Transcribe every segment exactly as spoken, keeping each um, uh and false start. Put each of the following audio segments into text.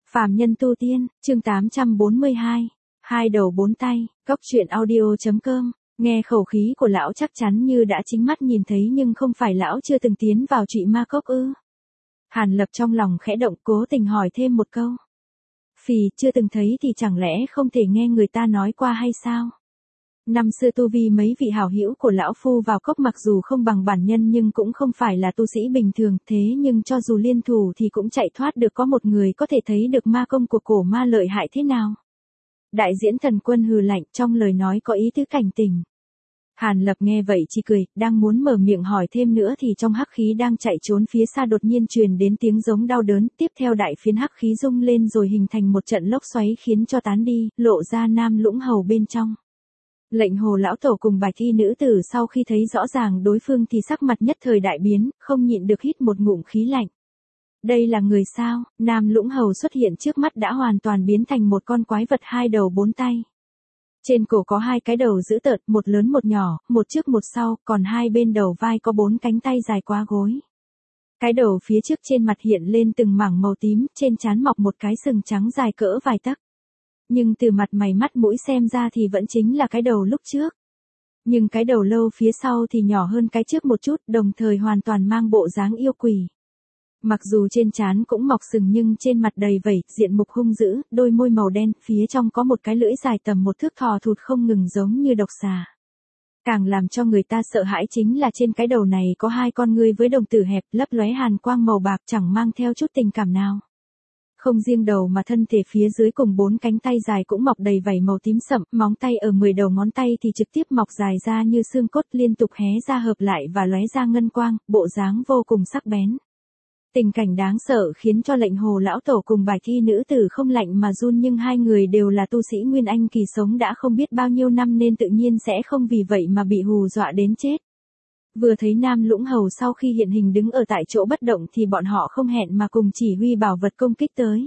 Phàm nhân tu tiên, chương tám trăm bốn mươi hai. Hai đầu bốn tay, Cốc truyện audio.com. Nghe khẩu khí của lão chắc chắn như đã chính mắt nhìn thấy nhưng không phải lão chưa từng tiến vào trụy ma cốc ư. Hàn Lập trong lòng khẽ động, cố tình hỏi thêm một câu. Phì, chưa từng thấy thì chẳng lẽ không thể nghe người ta nói qua hay sao? Năm xưa tu vi mấy vị hảo hữu của lão phu vào cốc mặc dù không bằng bản nhân nhưng cũng không phải là tu sĩ bình thường, thế nhưng cho dù liên thủ thì cũng chạy thoát được, có một người có thể thấy được ma công của cổ ma lợi hại thế nào. Đại diễn thần quân hừ lạnh, trong lời nói có ý tứ cảnh tỉnh. Hàn Lập nghe vậy chỉ cười, đang muốn mở miệng hỏi thêm nữa thì trong hắc khí đang chạy trốn phía xa đột nhiên truyền đến tiếng giống đau đớn, tiếp theo đại phiến hắc khí rung lên rồi hình thành một trận lốc xoáy khiến cho tán đi, lộ ra Nam Lũng Hầu bên trong. Lệnh Hồ lão tổ cùng Bạch Y nữ tử sau khi thấy rõ ràng đối phương thì sắc mặt nhất thời đại biến, không nhịn được hít một ngụm khí lạnh. Đây là người sao? Nam Lũng Hầu xuất hiện trước mắt đã hoàn toàn biến thành một con quái vật hai đầu bốn tay. Trên cổ có hai cái đầu dữ tợn, một lớn một nhỏ, một trước một sau, còn hai bên đầu vai có bốn cánh tay dài quá gối. Cái đầu phía trước trên mặt hiện lên từng mảng màu tím, trên trán mọc một cái sừng trắng dài cỡ vài tấc. Nhưng từ mặt mày mắt mũi xem ra thì vẫn chính là cái đầu lúc trước. Nhưng cái đầu lâu phía sau thì nhỏ hơn cái trước một chút, đồng thời hoàn toàn mang bộ dáng yêu quỷ. Mặc dù trên trán cũng mọc sừng nhưng trên mặt đầy vẩy, diện mục hung dữ, đôi môi màu đen, phía trong có một cái lưỡi dài tầm một thước thò thụt không ngừng giống như độc xà. Càng làm cho người ta sợ hãi chính là trên cái đầu này có hai con ngươi với đồng tử hẹp, lấp lóe hàn quang màu bạc, chẳng mang theo chút tình cảm nào. Không riêng đầu mà thân thể phía dưới cùng bốn cánh tay dài cũng mọc đầy vảy màu tím sậm, móng tay ở mười đầu ngón tay thì trực tiếp mọc dài ra như xương cốt, liên tục hé ra hợp lại và lóe ra ngân quang, bộ dáng vô cùng sắc bén. Tình cảnh đáng sợ khiến cho Lệnh Hồ lão tổ cùng Bạch Y nữ tử không lạnh mà run, nhưng hai người đều là tu sĩ Nguyên Anh kỳ sống đã không biết bao nhiêu năm nên tự nhiên sẽ không vì vậy mà bị hù dọa đến chết. Vừa thấy Nam Lũng Hầu sau khi hiện hình đứng ở tại chỗ bất động thì bọn họ không hẹn mà cùng chỉ huy bảo vật công kích tới.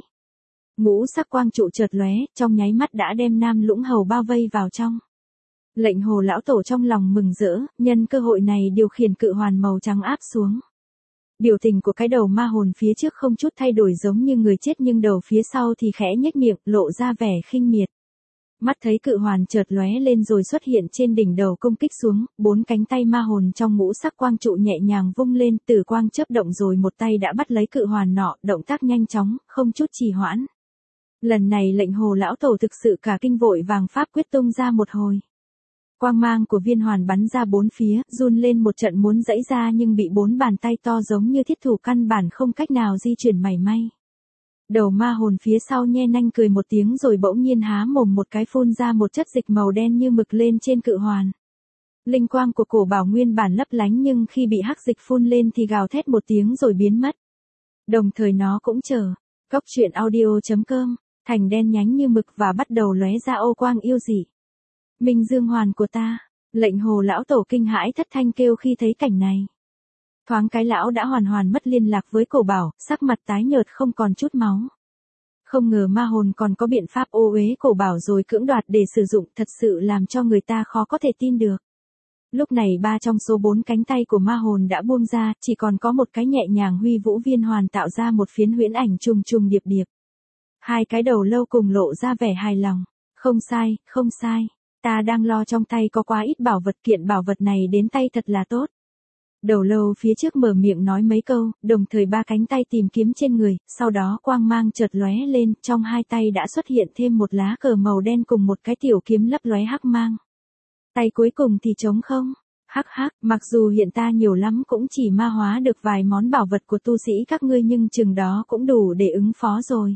Ngũ sắc quang trụ chợt lóe, trong nháy mắt đã đem Nam Lũng Hầu bao vây vào trong. Lệnh Hồ lão tổ trong lòng mừng rỡ, nhân cơ hội này điều khiển cự hoàn màu trắng áp xuống. Biểu tình của cái đầu ma hồn phía trước không chút thay đổi giống như người chết, nhưng đầu phía sau thì khẽ nhếch miệng, lộ ra vẻ khinh miệt. Mắt thấy cự hoàn chợt lóe lên rồi xuất hiện trên đỉnh đầu công kích xuống, bốn cánh tay ma hồn trong ngũ sắc quang trụ nhẹ nhàng vung lên, tử quang chớp động rồi một tay đã bắt lấy cự hoàn nọ, động tác nhanh chóng, không chút trì hoãn. Lần này Lệnh Hồ lão tổ thực sự cả kinh, vội vàng pháp quyết tung ra một hồi. Quang mang của viên hoàn bắn ra bốn phía, run lên một trận muốn giãy ra nhưng bị bốn bàn tay to giống như thiết thủ căn bản không cách nào di chuyển mảy may. Đầu ma hồn phía sau nhe nanh cười một tiếng rồi bỗng nhiên há mồm một cái phun ra một chất dịch màu đen như mực lên trên cự hoàn. Linh quang của cổ bảo nguyên bản lấp lánh nhưng khi bị hắc dịch phun lên thì gào thét một tiếng rồi biến mất. Đồng thời nó cũng chờ. Cốc truyện audio.com, thành đen nhánh như mực và bắt đầu lóe ra ô quang yêu dị. Minh Dương hoàn của ta, Lệnh Hồ lão tổ kinh hãi thất thanh kêu khi thấy cảnh này. Thoáng cái lão đã hoàn hoàn mất liên lạc với cổ bảo, sắc mặt tái nhợt không còn chút máu. Không ngờ ma hồn còn có biện pháp ô uế cổ bảo rồi cưỡng đoạt để sử dụng, thật sự làm cho người ta khó có thể tin được. Lúc này ba trong số bốn cánh tay của ma hồn đã buông ra, chỉ còn có một cái nhẹ nhàng huy vũ viên hoàn tạo ra một phiến huyễn ảnh trùng trùng điệp điệp. Hai cái đầu lâu cùng lộ ra vẻ hài lòng. Không sai, không sai. Ta đang lo trong tay có quá ít bảo vật, kiện bảo vật này đến tay thật là tốt. Đầu lâu phía trước mở miệng nói mấy câu, đồng thời ba cánh tay tìm kiếm trên người, sau đó quang mang chợt lóe lên, trong hai tay đã xuất hiện thêm một lá cờ màu đen cùng một cái tiểu kiếm lấp lóe hắc mang. Tay cuối cùng thì trống không. Hắc hắc, mặc dù hiện ta nhiều lắm cũng chỉ ma hóa được vài món bảo vật của tu sĩ các ngươi nhưng chừng đó cũng đủ để ứng phó rồi.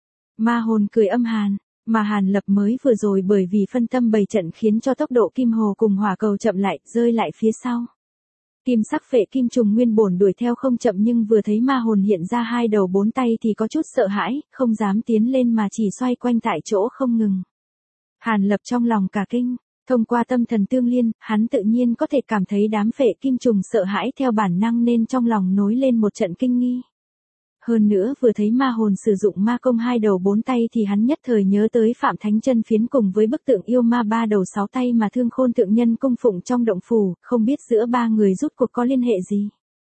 Ma hồn cười âm hàn. Mà Hàn Lập mới vừa rồi bởi vì phân tâm bày trận khiến cho tốc độ kim hồ cùng hỏa cầu chậm lại, rơi lại phía sau. Kim sắc phệ kim trùng nguyên bổn đuổi theo không chậm nhưng vừa thấy ma hồn hiện ra hai đầu bốn tay thì có chút sợ hãi, không dám tiến lên mà chỉ xoay quanh tại chỗ không ngừng. Hàn Lập trong lòng cả kinh, thông qua tâm thần tương liên, hắn tự nhiên có thể cảm thấy đám phệ kim trùng sợ hãi theo bản năng nên trong lòng nối lên một trận kinh nghi. Hơn nữa vừa thấy ma hồn sử dụng ma công hai đầu bốn tay thì hắn nhất thời nhớ tới Phạm Thánh Chân Phiến cùng với bức tượng yêu ma ba đầu sáu tay mà Thương Khôn thượng nhân cung phụng trong động phủ, không biết giữa ba người rút cuộc có liên hệ gì.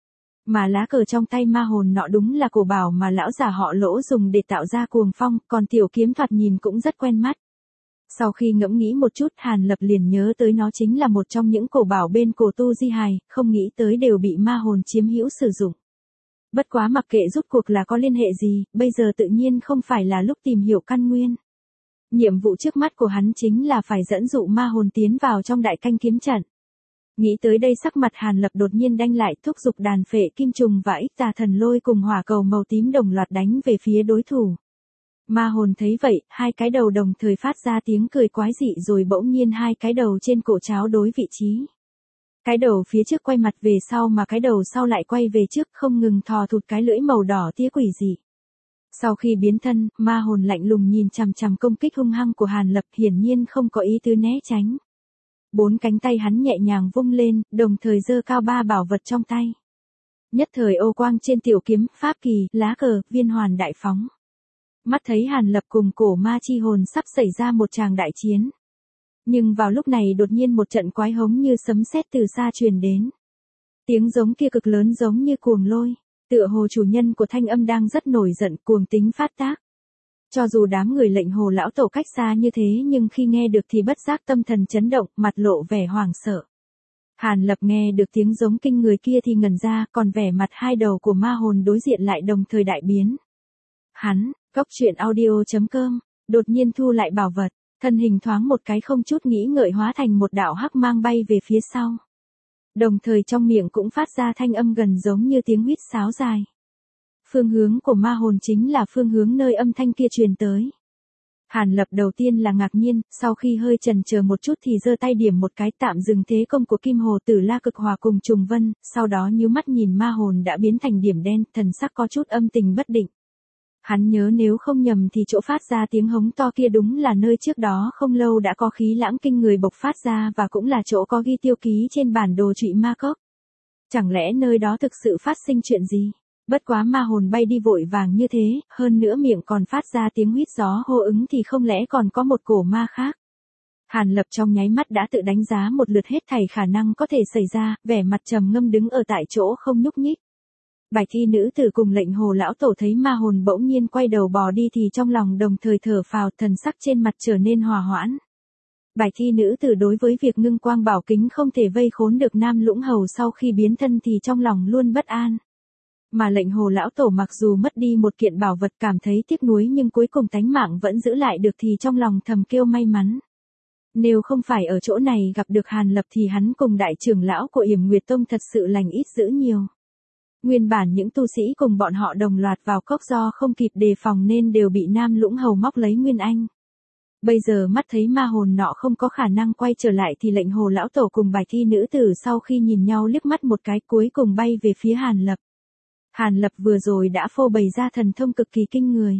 Mà lá cờ trong tay ma hồn nọ đúng là cổ bảo mà lão già họ Lỗ dùng để tạo ra cuồng phong, còn tiểu kiếm thoạt nhìn cũng rất quen mắt. Sau khi ngẫm nghĩ một chút, Hàn Lập liền nhớ tới nó chính là một trong những cổ bảo bên cổ tu di hài, không nghĩ tới đều bị ma hồn chiếm hữu sử dụng. Bất quá mặc kệ rút cuộc là có liên hệ gì, bây giờ tự nhiên không phải là lúc tìm hiểu căn nguyên. Nhiệm vụ trước mắt của hắn chính là phải dẫn dụ ma hồn tiến vào trong đại canh kiếm trận. Nghĩ tới đây sắc mặt Hàn Lập đột nhiên đanh lại, thúc giục đàn phệ kim trùng và ích tà thần lôi cùng hỏa cầu màu tím đồng loạt đánh về phía đối thủ. Ma hồn thấy vậy, hai cái đầu đồng thời phát ra tiếng cười quái dị rồi bỗng nhiên hai cái đầu trên cổ tráo đối vị trí. Cái đầu phía trước quay mặt về sau mà cái đầu sau lại quay về trước, không ngừng thò thụt cái lưỡi màu đỏ tía quỷ dị. Sau khi biến thân, ma hồn lạnh lùng nhìn chằm chằm công kích hung hăng của Hàn Lập, hiển nhiên không có ý tứ né tránh. Bốn cánh tay hắn nhẹ nhàng vung lên, đồng thời giơ cao ba bảo vật trong tay. Nhất thời ô quang trên tiểu kiếm, pháp kỳ, lá cờ, viên hoàn đại phóng. Mắt thấy Hàn Lập cùng cổ ma chi hồn sắp xảy ra một tràng đại chiến. Nhưng vào lúc này đột nhiên một trận quái hống như sấm sét từ xa truyền đến. Tiếng giống kia cực lớn giống như cuồng lôi, tựa hồ chủ nhân của thanh âm đang rất nổi giận, cuồng tính phát tác. Cho dù đám người lệnh hồ lão tổ cách xa như thế nhưng khi nghe được thì bất giác tâm thần chấn động, mặt lộ vẻ hoảng sợ. Hàn Lập nghe được tiếng giống kinh người kia thì ngẩn ra, còn vẻ mặt hai đầu của ma hồn đối diện lại đồng thời đại biến. Hắn, Cốc Truyện Audio chấm com, đột nhiên thu lại bảo vật, thân hình thoáng một cái không chút nghĩ ngợi hóa thành một đạo hắc mang bay về phía sau. Đồng thời trong miệng cũng phát ra thanh âm gần giống như tiếng huýt sáo dài. Phương hướng của ma hồn chính là phương hướng nơi âm thanh kia truyền tới. Hàn Lập đầu tiên là ngạc nhiên, sau khi hơi chần chờ một chút thì giơ tay điểm một cái tạm dừng thế công của Kim Hồ Tử La Cực Hòa cùng Trùng Vân, sau đó nhíu mắt nhìn ma hồn đã biến thành điểm đen, thần sắc có chút âm tình bất định. Hắn nhớ nếu không nhầm thì chỗ phát ra tiếng hống to kia đúng là nơi trước đó không lâu đã có khí lãng kinh người bộc phát ra và cũng là chỗ có ghi tiêu ký trên bản đồ trụy ma cốc. Chẳng lẽ nơi đó thực sự phát sinh chuyện gì? Bất quá ma hồn bay đi vội vàng như thế, hơn nữa miệng còn phát ra tiếng huýt gió hô ứng thì không lẽ còn có một cổ ma khác. Hàn Lập trong nháy mắt đã tự đánh giá một lượt hết thảy khả năng có thể xảy ra, vẻ mặt trầm ngâm đứng ở tại chỗ không nhúc nhích. Bạch thi nữ tử cùng lệnh hồ lão tổ thấy ma hồn bỗng nhiên quay đầu bò đi thì trong lòng đồng thời thở phào, thần sắc trên mặt trở nên hòa hoãn. Bạch thi nữ tử đối với việc ngưng quang bảo kính không thể vây khốn được Nam Lũng Hầu sau khi biến thân thì trong lòng luôn bất an. Mà lệnh hồ lão tổ mặc dù mất đi một kiện bảo vật cảm thấy tiếc nuối nhưng cuối cùng tánh mạng vẫn giữ lại được thì trong lòng thầm kêu may mắn. Nếu không phải ở chỗ này gặp được Hàn Lập thì hắn cùng đại trưởng lão của Yểm Nguyệt Tông thật sự lành ít dữ nhiều. Nguyên bản những tu sĩ cùng bọn họ đồng loạt vào cốc do không kịp đề phòng nên đều bị Nam Lũng Hầu móc lấy Nguyên Anh. Bây giờ mắt thấy ma hồn nọ không có khả năng quay trở lại thì lệnh hồ lão tổ cùng bạch thi nữ tử sau khi nhìn nhau liếc mắt một cái cuối cùng bay về phía Hàn Lập. Hàn Lập vừa rồi đã phô bày ra thần thông cực kỳ kinh người.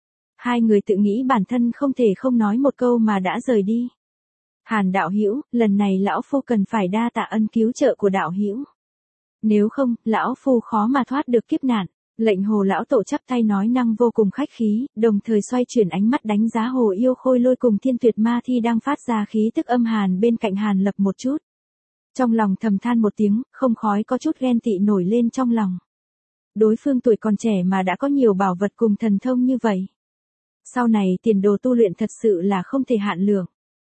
Hai người tự nghĩ bản thân không thể không nói một câu mà đã rời đi. Hàn đạo hữu, lần này lão phu cần phải đa tạ ân cứu trợ của đạo hữu. Nếu không, lão phu khó mà thoát được kiếp nạn. Lệnh hồ lão tổ chắp tay nói năng vô cùng khách khí, đồng thời xoay chuyển ánh mắt đánh giá hồ yêu khôi lôi cùng thiên tuyệt ma thi đang phát ra khí tức âm hàn bên cạnh Hàn Lập một chút. Trong lòng thầm than một tiếng, không khói có chút ghen tị nổi lên trong lòng. Đối phương tuổi còn trẻ mà đã có nhiều bảo vật cùng thần thông như vậy. Sau này tiền đồ tu luyện thật sự là không thể hạn lượng.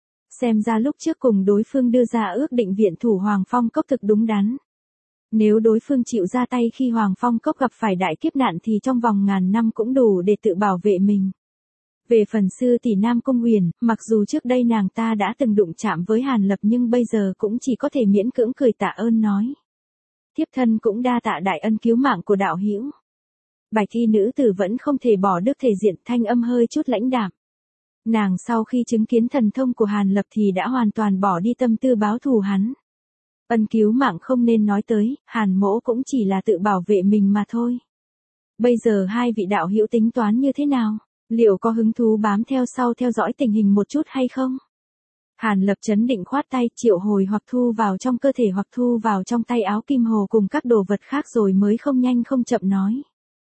Xem ra lúc trước cùng đối phương đưa ra ước định viện thủ Hoàng Phong Cốc thực đúng đắn. Nếu đối phương chịu ra tay khi Hoàng Phong Cốc gặp phải đại kiếp nạn thì trong vòng ngàn năm cũng đủ để tự bảo vệ mình. Về phần sư tỷ Nam Cung Huyền, mặc dù trước đây nàng ta đã từng đụng chạm với Hàn Lập nhưng bây giờ cũng chỉ có thể miễn cưỡng cười tạ ơn nói. Tiếp thân cũng đa tạ đại ân cứu mạng của đạo hữu. Bạch thi nữ tử vẫn không thể bỏ đức thể diện, thanh âm hơi chút lãnh đạm. Nàng sau khi chứng kiến thần thông của Hàn Lập thì đã hoàn toàn bỏ đi tâm tư báo thù hắn. Ân cứu mạng không nên nói tới, Hàn mỗ cũng chỉ là tự bảo vệ mình mà thôi. Bây giờ hai vị đạo hữu tính toán như thế nào? Liệu có hứng thú bám theo sau theo dõi tình hình một chút hay không? Hàn Lập chấn định khoát tay, triệu hồi hoặc thu vào trong cơ thể hoặc thu vào trong tay áo Kim Hồ cùng các đồ vật khác rồi mới không nhanh không chậm nói.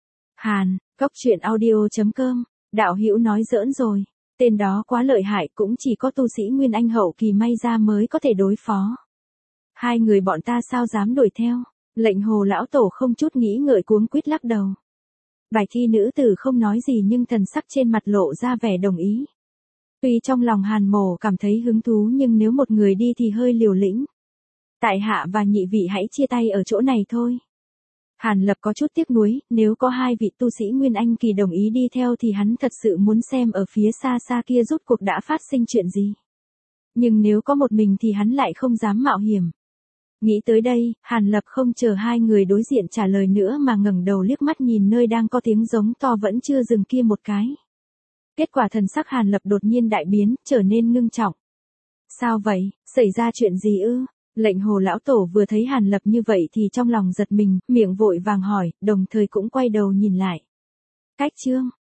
Hàn, Cốc Truyện Audio chấm com, đạo hữu nói giỡn rồi, tên đó quá lợi hại cũng chỉ có tu sĩ Nguyên Anh hậu kỳ may ra mới có thể đối phó. Hai người bọn ta sao dám đuổi theo, Lệnh Hồ lão tổ không chút nghĩ ngợi cuống quýt lắc đầu. Bài thi nữ tử không nói gì nhưng thần sắc trên mặt lộ ra vẻ đồng ý. Tuy trong lòng Hàn Mộ cảm thấy hứng thú nhưng nếu một người đi thì hơi liều lĩnh. Tại hạ và nhị vị hãy chia tay ở chỗ này thôi. Hàn Lập có chút tiếc nuối, nếu có hai vị tu sĩ Nguyên Anh kỳ đồng ý đi theo thì hắn thật sự muốn xem ở phía xa xa kia rốt cuộc đã phát sinh chuyện gì. Nhưng nếu có một mình thì hắn lại không dám mạo hiểm. Nghĩ tới đây, Hàn Lập không chờ hai người đối diện trả lời nữa mà ngẩng đầu liếc mắt nhìn nơi đang có tiếng giống to vẫn chưa dừng kia một cái. Kết quả thần sắc Hàn Lập đột nhiên đại biến, trở nên ngưng trọng. Sao vậy, xảy ra chuyện gì ư? Lệnh Hồ lão tổ vừa thấy Hàn Lập như vậy thì trong lòng giật mình, miệng vội vàng hỏi, đồng thời cũng quay đầu nhìn lại. Cách chương